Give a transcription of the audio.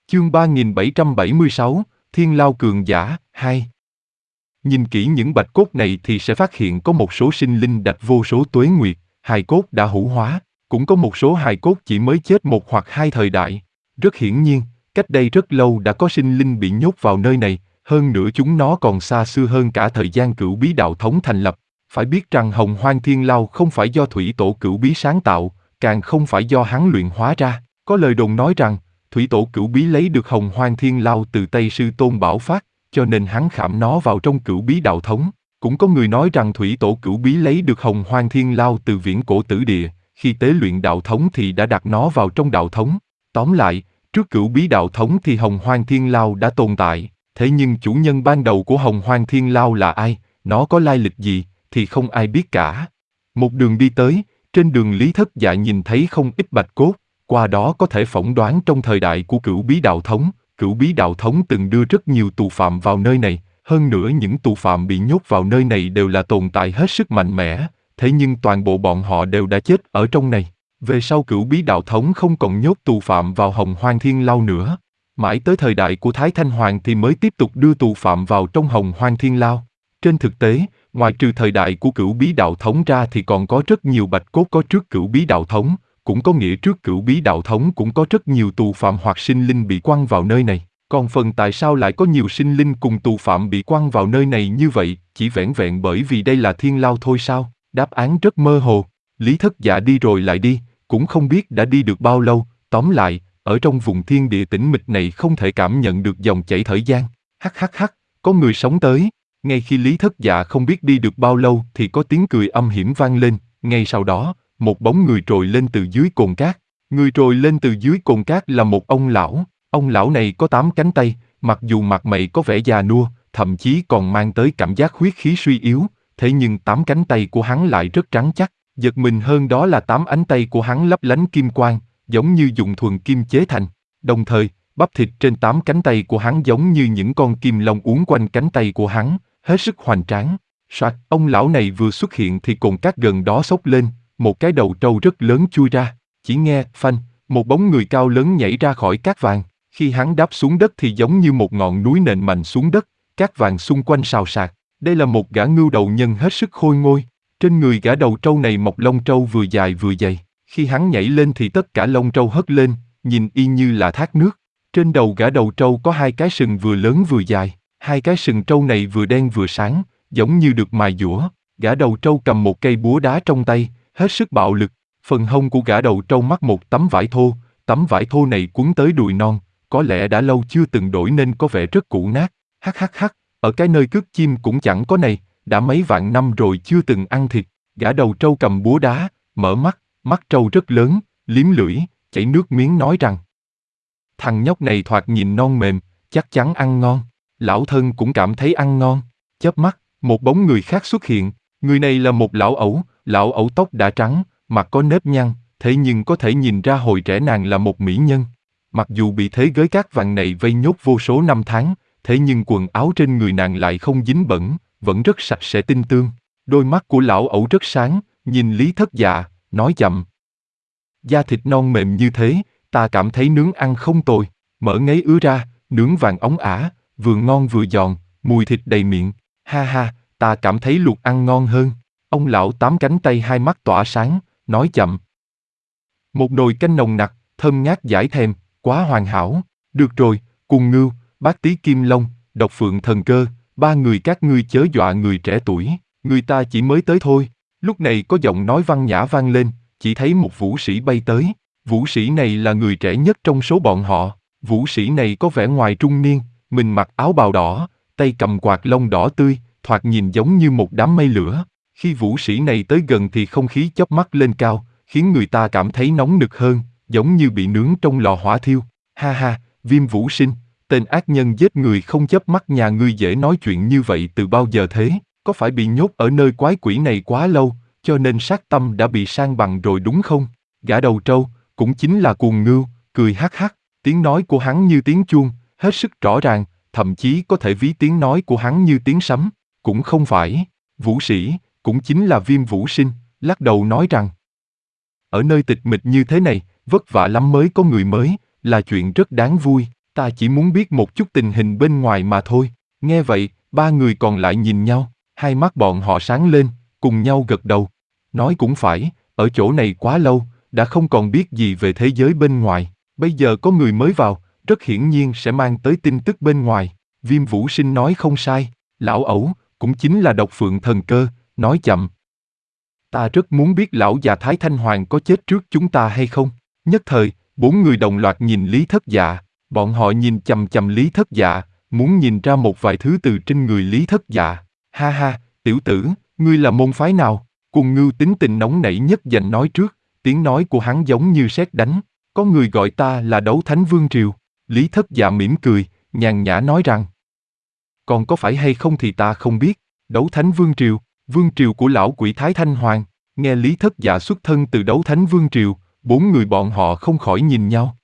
Chương 3776, Thiên Lao Cường Giả, 2. Nhìn kỹ những bạch cốt này thì sẽ phát hiện có một số sinh linh đạch vô số tuế nguyệt, hài cốt đã hủ hóa, cũng có một số hài cốt chỉ mới chết một hoặc hai thời đại. Rất hiển nhiên, cách đây rất lâu đã có sinh linh bị nhốt vào nơi này, hơn nữa chúng nó còn xa xưa hơn cả thời gian Cửu Bí Đạo Thống thành lập. Phải biết rằng Hồng Hoang Thiên Lao không phải do Thủy Tổ Cửu Bí sáng tạo, càng không phải do hắn luyện hóa ra. Có lời đồn nói rằng, Thủy Tổ Cửu Bí lấy được Hồng Hoang Thiên Lao từ tay Sư Tôn Bảo Phát, cho nên hắn khảm nó vào trong Cửu Bí Đạo Thống. Cũng có người nói rằng Thủy Tổ Cửu Bí lấy được Hồng Hoang Thiên Lao từ viễn cổ tử địa, khi tế luyện Đạo Thống thì đã đặt nó vào trong Đạo Thống. Tóm lại, trước Cửu Bí Đạo Thống thì Hồng Hoang Thiên Lao đã tồn tại, thế nhưng chủ nhân ban đầu của Hồng Hoang Thiên Lao là ai, nó có lai lịch gì, thì không ai biết cả. Một đường đi tới, trên đường Lý Thất Dạ nhìn thấy không ít bạch cốt, qua đó có thể phỏng đoán trong thời đại của Cửu Bí Đạo Thống, Cửu Bí Đạo Thống từng đưa rất nhiều tù phạm vào nơi này, hơn nữa những tù phạm bị nhốt vào nơi này đều là tồn tại hết sức mạnh mẽ, thế nhưng toàn bộ bọn họ đều đã chết ở trong này. Về sau Cửu Bí Đạo Thống không còn nhốt tù phạm vào Hồng Hoang Thiên Lao nữa, mãi tới thời đại của Thái Thanh Hoàng thì mới tiếp tục đưa tù phạm vào trong Hồng Hoang Thiên Lao. Trên thực tế, ngoài trừ thời đại của Cửu Bí Đạo Thống ra thì còn có rất nhiều bạch cốt có trước Cửu Bí Đạo Thống, cũng có nghĩa trước Cửu Bí Đạo Thống cũng có rất nhiều tù phạm hoặc sinh linh bị quăng vào nơi này. Còn phần tại sao lại có nhiều sinh linh cùng tù phạm bị quăng vào nơi này như vậy, chỉ vẻn vẹn bởi vì đây là Thiên Lao thôi sao? Đáp án rất mơ hồ. Lý Thất Dạ đi rồi lại đi, cũng không biết đã đi được bao lâu, tóm lại, ở trong vùng thiên địa tĩnh mịch này không thể cảm nhận được dòng chảy thời gian. Hắc hắc hắc, có người sống tới. Ngay khi Lý Thất Dạ không biết đi được bao lâu thì có tiếng cười âm hiểm vang lên, ngay sau đó, một bóng người trồi lên từ dưới cồn cát. Người trồi lên từ dưới cồn cát là một ông lão này có 8 cánh tay, mặc dù mặt mày có vẻ già nua, thậm chí còn mang tới cảm giác huyết khí suy yếu, thế nhưng 8 cánh tay của hắn lại rất trắng chắc, giật mình hơn đó là 8 ánh tay của hắn lấp lánh kim quang, giống như dùng thuần kim chế thành, đồng thời, bắp thịt trên 8 cánh tay của hắn giống như những con kim long uốn quanh cánh tay của hắn, hết sức hoành tráng. Soạt, ông lão này vừa xuất hiện thì cồn cát gần đó xốc lên, một cái đầu trâu rất lớn chui ra, chỉ nghe phanh, một bóng người cao lớn nhảy ra khỏi cát vàng, khi hắn đáp xuống đất thì giống như một ngọn núi nện mạnh xuống đất, cát vàng xung quanh xào xạc. Đây là một gã ngưu đầu nhân hết sức khôi ngôi, trên người gã đầu trâu này mọc lông trâu vừa dài vừa dày, khi hắn nhảy lên thì tất cả lông trâu hất lên, nhìn y như là thác nước. Trên đầu gã đầu trâu có 2 cái sừng vừa lớn vừa dài, 2 cái sừng trâu này vừa đen vừa sáng, giống như được mài dũa. Gã đầu trâu cầm một cây búa đá trong tay, hết sức bạo lực. Phần hông của gã đầu trâu mắc một tấm vải thô này quấn tới đùi non, có lẽ đã lâu chưa từng đổi nên có vẻ rất cũ nát. Hắc hắc hắc, ở cái nơi cất chim cũng chẳng có này, đã mấy vạn năm rồi chưa từng ăn thịt. Gã đầu trâu cầm búa đá, mở mắt trâu rất lớn, liếm lưỡi, chảy nước miếng nói rằng: thằng nhóc này thoạt nhìn non mềm, chắc chắn ăn ngon. Lão thân cũng cảm thấy ăn ngon. Chớp mắt, một bóng người khác xuất hiện, người này là một lão ẩu tóc đã trắng, mặt có nếp nhăn, thế nhưng có thể nhìn ra hồi trẻ nàng là một mỹ nhân. Mặc dù bị thế giới cát vàng này vây nhốt vô số năm tháng, thế nhưng quần áo trên người nàng lại không dính bẩn, vẫn rất sạch sẽ tinh tươm. Đôi mắt của lão ẩu rất sáng, nhìn Lý Thất Dạ, nói chậm: da thịt non mềm như thế, ta cảm thấy nướng ăn không tồi, mỡ ngấy ứa ra, nướng vàng óng ả, vừa ngon vừa giòn, mùi thịt đầy miệng. Ha ha, ta cảm thấy luộc ăn ngon hơn. Ông lão 8 cánh tay 2 mắt tỏa sáng, nói chậm: một nồi canh nồng nặc, thơm ngát dãi thèm, quá hoàn hảo. Được rồi, Cuồng Ngưu, Bát Tí Kim Long, Độc Phượng Thần Cơ, 3 người các ngươi chớ dọa người trẻ tuổi, người ta chỉ mới tới thôi. Lúc này có giọng nói văn nhã vang lên, chỉ thấy một vũ sĩ bay tới. Vũ sĩ này là người trẻ nhất trong số bọn họ. Vũ sĩ này có vẻ ngoài trung niên, mình mặc áo bào đỏ, tay cầm quạt lông đỏ tươi, thoạt nhìn giống như một đám mây lửa. Khi vũ sĩ này tới gần thì không khí chớp mắt lên cao, khiến người ta cảm thấy nóng nực hơn, giống như bị nướng trong lò hỏa thiêu. Ha ha, Viêm Vũ Sinh, tên ác nhân giết người không chớp mắt nhà ngươi dễ nói chuyện như vậy từ bao giờ thế? Có phải bị nhốt ở nơi quái quỷ này quá lâu, cho nên sát tâm đã bị san bằng rồi đúng không? Gã đầu trâu, cũng chính là Cuồng Ngưu, cười hắc hắc, tiếng nói của hắn như tiếng chuông, hết sức rõ ràng, thậm chí có thể ví tiếng nói của hắn như tiếng sấm. Cũng không phải. Vũ sĩ, cũng chính là Viêm Vũ Sinh, lắc đầu nói rằng: ở nơi tịch mịch như thế này, vất vả lắm mới có người mới, là chuyện rất đáng vui. Ta chỉ muốn biết một chút tình hình bên ngoài mà thôi. Nghe vậy, ba người còn lại nhìn nhau, hai mắt bọn họ sáng lên, cùng nhau gật đầu. Nói cũng phải, ở chỗ này quá lâu, đã không còn biết gì về thế giới bên ngoài. Bây giờ có người mới vào, rất hiển nhiên sẽ mang tới tin tức bên ngoài. Viêm Vũ Sinh nói không sai, lão ẩu, cũng chính là độc phượng thần cơ, nói chậm. Ta rất muốn biết lão già Thái Thanh Hoàng có chết trước chúng ta hay không. Nhất thời, bốn người đồng loạt nhìn Lý Thất Dạ, bọn họ nhìn chằm chằm Lý Thất Dạ, muốn nhìn ra một vài thứ từ trên người Lý Thất Dạ. Ha ha, tiểu tử, ngươi là môn phái nào? Cùng Ngưu tính tình nóng nảy nhất giành nói trước, tiếng nói của hắn giống như sét đánh. Có người gọi ta là Đấu Thánh Vương Triều. Lý Thất Dạ mỉm cười, nhàn nhã nói rằng. Còn có phải hay không thì ta không biết. Đấu Thánh Vương triều của lão quỷ Thái Thanh Hoàng. Nghe Lý Thất Dạ xuất thân từ Đấu Thánh Vương triều, bốn người bọn họ không khỏi nhìn nhau.